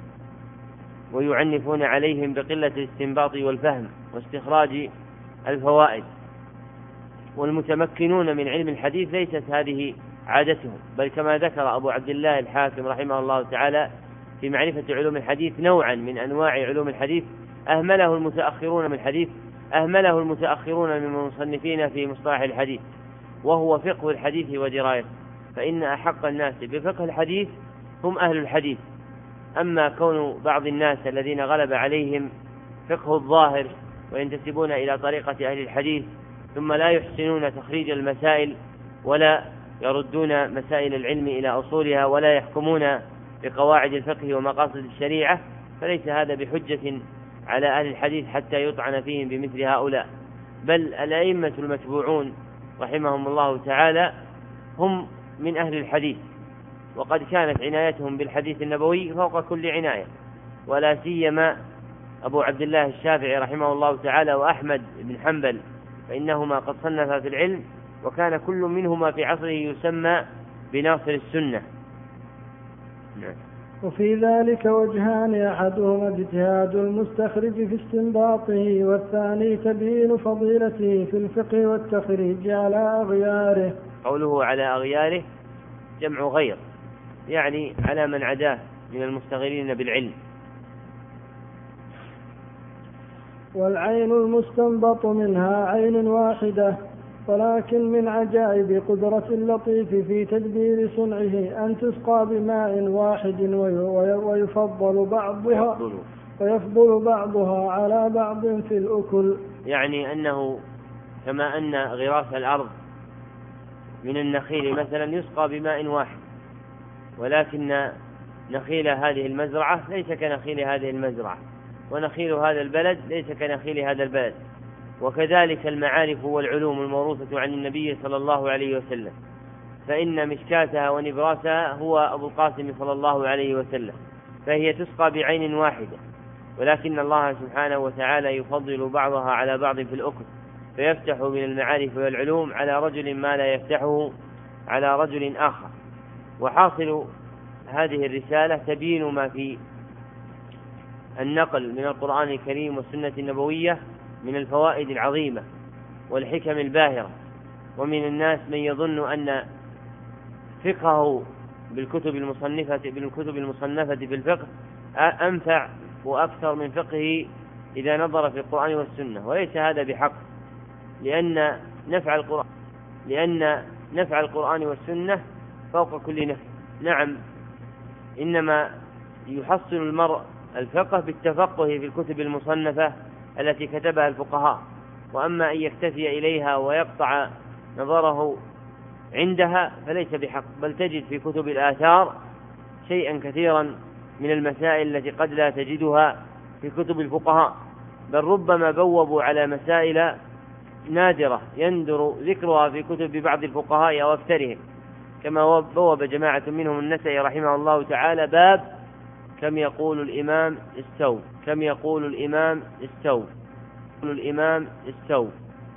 ويعنفون عليهم بقلة الاستنباط والفهم واستخراج الفوائد. والمتمكنون من علم الحديث ليست هذه عادتهم، بل كما ذكر أبو عبد الله الحاكم رحمه الله تعالى في معرفة علوم الحديث نوعا من أنواع علوم الحديث أهمله المتأخرون من الحديث أهمله المتأخرون من المصنفين في مصطلح الحديث، وهو فقه الحديث ودرايته، فإن أحق الناس بفقه الحديث هم أهل الحديث. أما كون بعض الناس الذين غلب عليهم فقه الظاهر وينتسبون إلى طريقة أهل الحديث ثم لا يحسنون تخريج المسائل ولا يردون مسائل العلم إلى أصولها ولا يحكمون بقواعد الفقه ومقاصد الشريعة، فليس هذا بحجة على أهل الحديث حتى يطعن فيهم بمثل هؤلاء، بل الأئمة المتبوعون رحمهم الله تعالى هم من أهل الحديث، وقد كانت عنايتهم بالحديث النبوي فوق كل عناية، ولا سيما أبو عبد الله الشافعي رحمه الله تعالى وأحمد بن حنبل، فإنهما قد صنفا في العلم، وكان كل منهما في عصره يسمى بناصر السنة. وفي ذلك وجهان، أحدهما اجتهاد المستخرج في استنباطه، والثاني تبيين فضيلته في الفقه والتخريج على أغياره. قوله على أغياره جمع غير، يعني على من عداه من المستغلين بالعلم. والعين المستنبط منها عين واحدة، ولكن من عجائب قدرة اللطيف في تدبير صنعه أن تسقى بماء واحد ويفضل بعضها ويفضل بعضها على بعض في الأكل، يعني أنه كما أن غراس الأرض من النخيل مثلا يسقى بماء واحد، ولكن نخيل هذه المزرعة ليس كنخيل هذه المزرعة، ونخيل هذا البلد ليس كنخيل هذا البلد. وكذلك المعارف والعلوم الموروثة عن النبي صلى الله عليه وسلم، فإن مشكاتها ونبراسها هو أبو القاسم صلى الله عليه وسلم، فهي تسقى بعين واحدة، ولكن الله سبحانه وتعالى يفضل بعضها على بعض في الأكل، فيفتح من المعارف والعلوم على رجل ما لا يفتحه على رجل آخر. وحاصل هذه الرسالة تبين ما في النقل من القرآن الكريم والسنة النبوية من الفوائد العظيمة والحكم الباهرة. ومن الناس من يظن أن فقهه بالكتب المصنفة بالكتب المصنفة في الفقه أنفع وأكثر من فقهه إذا نظر في القرآن والسنة، وليس هذا بحق، لأن نفع القرآن لأن نفع القرآن والسنة فوق كل نفع. نعم، إنما يحصل المرء الفقه بالتفقه في الكتب المصنفة التي كتبها الفقهاء، وأما أن يكتفي إليها ويقطع نظره عندها فليس بحق، بل تجد في كتب الآثار شيئا كثيرا من المسائل التي قد لا تجدها في كتب الفقهاء، بل ربما بوبوا على مسائل نادرة يندر ذكرها في كتب بعض الفقهاء أو أكثرهم، كما بوب جماعة منهم النسائي رحمه الله تعالى باب كم يقول الإمام استو كم يقول الإمام استو الإمام استو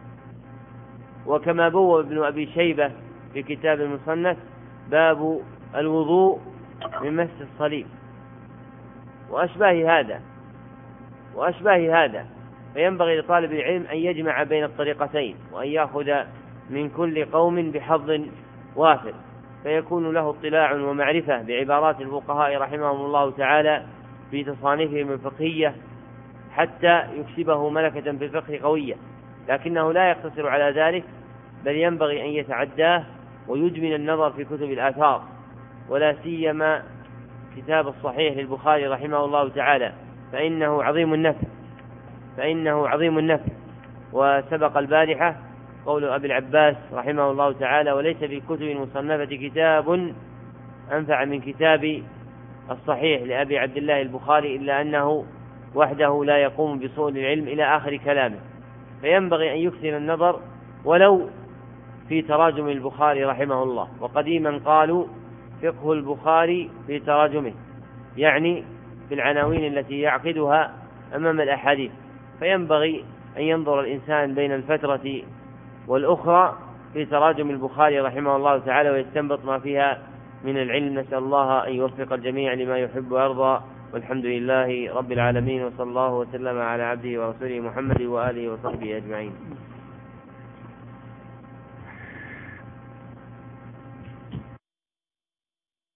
وكما بوب ابن أبي شيبة في كتاب المصنف باب الوضوء من مس الصليب وأشباه هذا وأشباه هذا فينبغي لطالب العلم أن يجمع بين الطريقتين، وأن يأخذ من كل قوم بحظ وافر، فيكون له اطلاع ومعرفة بعبارات الفقهاء رحمهم الله تعالى في تصانيفهم الفقهية، حتى يكسبه ملكة في الفقه قوية. لكنه لا يقتصر على ذلك، بل ينبغي أن يتعداه ويدمن النظر في كتب الآثار، ولا سيما كتاب الصحيح للبخاري رحمه الله تعالى، فإنه عظيم النفع فإنه عظيم النفع وسبق البارحة قول أبي العباس رحمه الله تعالى: وليس في الكتب المصنفة كتاب أنفع من كتاب الصحيح لأبي عبد الله البخاري، إلا أنه وحده لا يقوم بصول العلم إلى آخر كلامه. فينبغي أن يكثر النظر ولو في تراجم البخاري رحمه الله. وقديما قالوا فقه البخاري في تراجمه، يعني في العناوين التي يعقدها أمام الأحاديث. فينبغي أن ينظر الإنسان بين الفترة والأخرى في تراجم البخاري رحمه الله تعالى ويستنبط ما فيها من العلم. نسأل الله أن يوفق الجميع لما يحب ويرضى، والحمد لله رب العالمين، وصلى الله وسلم على عبده ورسوله محمد وآله وصحبه أجمعين.